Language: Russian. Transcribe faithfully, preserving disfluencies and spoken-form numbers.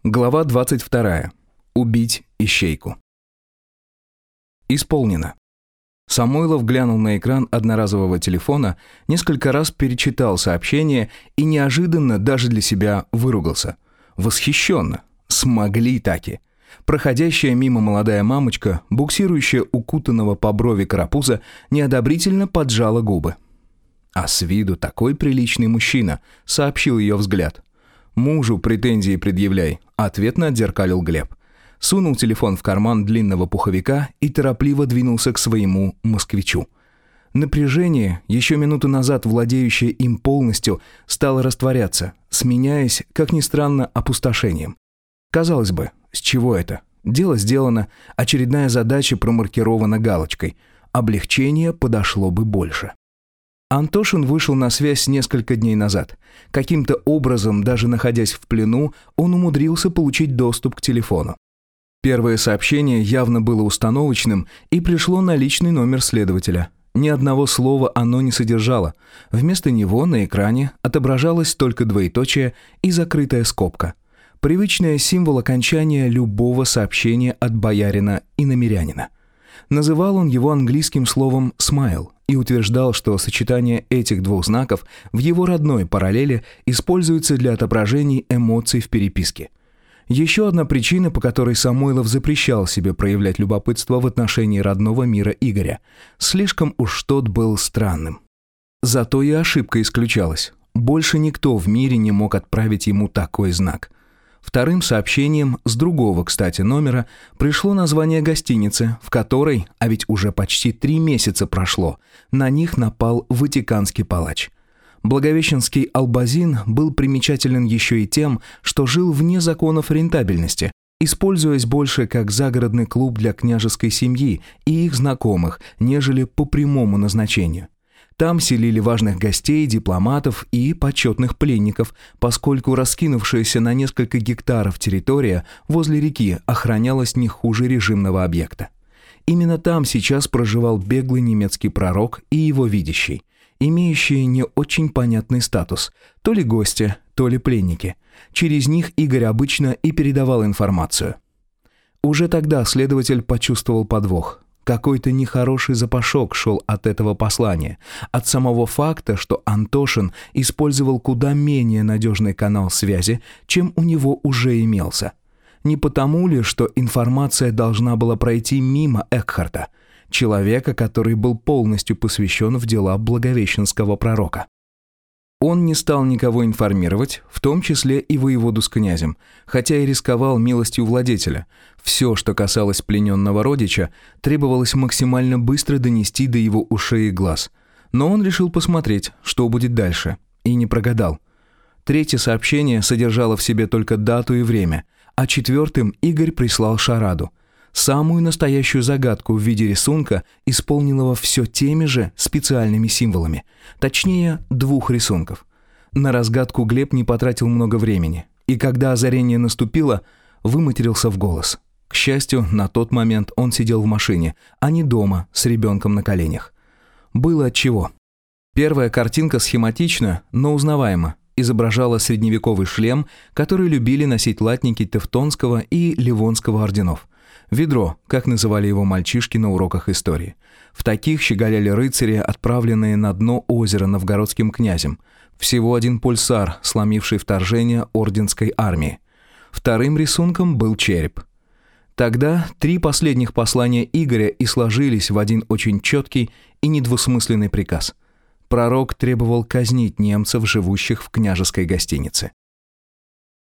Глава двадцать вторая. Убить ищейку. Исполнено. Самойлов глянул на экран одноразового телефона, несколько раз перечитал сообщение и неожиданно даже для себя выругался. Восхищенно. Смогли таки. Проходящая мимо молодая мамочка, буксирующая укутанного по брови карапуза, неодобрительно поджала губы. «А с виду такой приличный мужчина», — сообщил ее взгляд. «Мужу претензии предъявляй», — ответно отзеркалил Глеб. Сунул телефон в карман длинного пуховика и торопливо двинулся к своему москвичу. Напряжение, еще минуту назад владеющее им полностью, стало растворяться, сменяясь, как ни странно, опустошением. Казалось бы, с чего это? Дело сделано, очередная задача промаркирована галочкой. Облегчение подошло бы больше. Антошин вышел на связь несколько дней назад. Каким-то образом, даже находясь в плену, он умудрился получить доступ к телефону. Первое сообщение явно было установочным и пришло на личный номер следователя. Ни одного слова оно не содержало. Вместо него на экране отображалось только двоеточие и закрытая скобка. Привычный символ окончания любого сообщения от боярина и намерянина. Называл он его английским словом «smile» и утверждал, что сочетание этих двух знаков в его родной параллели используется для отображений эмоций в переписке. Еще одна причина, по которой Самойлов запрещал себе проявлять любопытство в отношении родного мира Игоря. Слишком уж тот был странным. Зато и ошибка исключалась. Больше никто в мире не мог отправить ему такой знак. Вторым сообщением с другого, кстати, номера пришло название гостиницы, в которой, а ведь уже почти три месяца прошло, на них напал ватиканский палач. Благовещенский Албазин был примечателен еще и тем, что жил вне законов рентабельности, используясь больше как загородный клуб для княжеской семьи и их знакомых, нежели по прямому назначению. Там селили важных гостей, дипломатов и почетных пленников, поскольку раскинувшаяся на несколько гектаров территория возле реки охранялась не хуже режимного объекта. Именно там сейчас проживал беглый немецкий пророк и его видящий, имеющие не очень понятный статус, то ли гости, то ли пленники. Через них Игорь обычно и передавал информацию. Уже тогда следователь почувствовал подвох. Какой-то нехороший запашок шел от этого послания, от самого факта, что Антошин использовал куда менее надежный канал связи, чем у него уже имелся. Не потому ли, что информация должна была пройти мимо Экхарта, человека, который был полностью посвящен в дела благовещенского пророка? Он не стал никого информировать, в том числе и воеводу с князем, хотя и рисковал милостью владетеля. Все, что касалось плененного родича, требовалось максимально быстро донести до его ушей и глаз. Но он решил посмотреть, что будет дальше, и не прогадал. Третье сообщение содержало в себе только дату и время, а четвертым Игорь прислал шараду. Самую настоящую загадку в виде рисунка, исполненного все теми же специальными символами. Точнее, двух рисунков. На разгадку Глеб не потратил много времени. И когда озарение наступило, выматерился в голос. К счастью, на тот момент он сидел в машине, а не дома с ребенком на коленях. Было отчего. Первая картинка схематична, но узнаваема. Изображала средневековый шлем, который любили носить латники Тевтонского и Ливонского орденов. Ведро, как называли его мальчишки на уроках истории. В таких щеголяли рыцари, отправленные на дно озера новгородским князем. Всего один пульсар, сломивший вторжение орденской армии. Вторым рисунком был череп. Тогда три последних послания Игоря и сложились в один очень четкий и недвусмысленный приказ. Пророк требовал казнить немцев, живущих в княжеской гостинице.